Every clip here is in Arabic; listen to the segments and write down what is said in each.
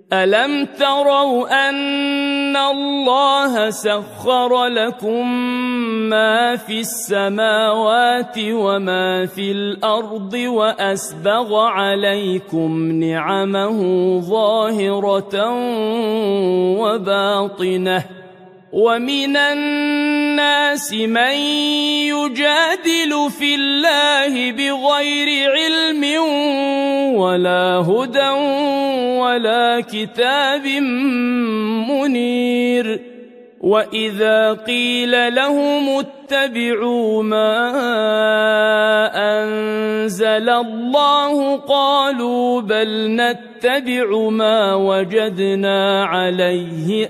ألم تروا أن الله سخر لكم ما في السماوات وما في الأرض وأسبغ عليكم نعمه ظاهرة وباطنة ومن الناس من يجادل في الله بغير علم ولا هدى ولا كتاب منير وإذا قيل لهم اتبعوا ما أنزل الله قالوا بل نتبع ما وجدنا عليه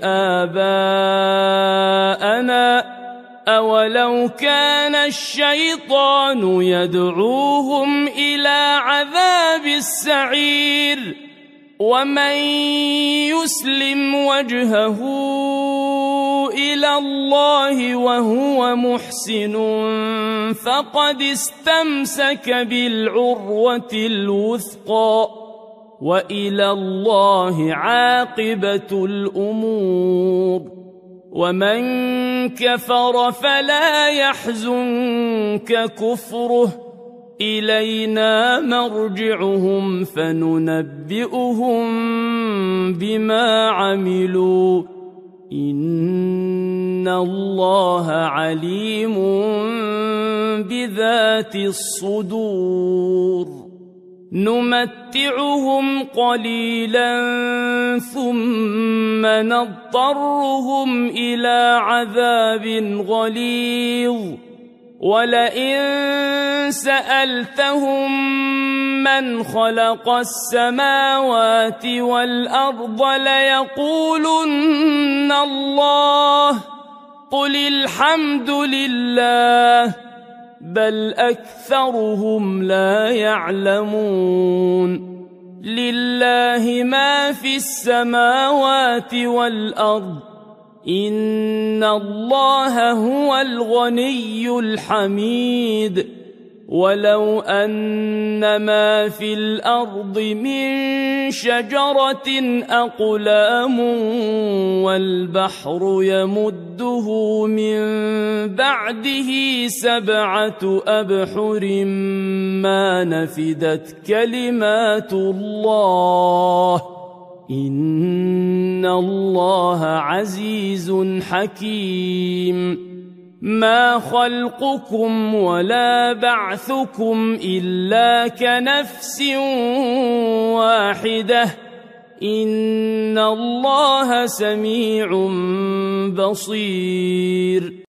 آباءنا أولو كان الشيطان يدعوهم إلى عذاب السعير ومن يسلم وجهه إلى الله وهو محسن فقد استمسك بالعروة الوثقى وإلى الله عاقبة الأمور ومن كفر فلا يحزنك كفره إلينا مرجعهم فننبئهم بما عملوا إن الله عليم بذات الصدور نمتعهم قليلا ثم نضطرهم إلى عذاب غليظ ولئن سألتهم من خلق السماوات والأرض ليقولن الله قل الحمد لله بل أكثرهم لا يعلمون لله ما في السماوات والأرض إن الله هو الغني الحميد ولو أن ما في الأرض من شجرة أقلام والبحر يمده من بعده 7 أبحر ما نفدت كلمات الله إن الله عزيز حكيم ما خلقكم ولا بعثكم إلا كنفس واحدة إن الله سميع بصير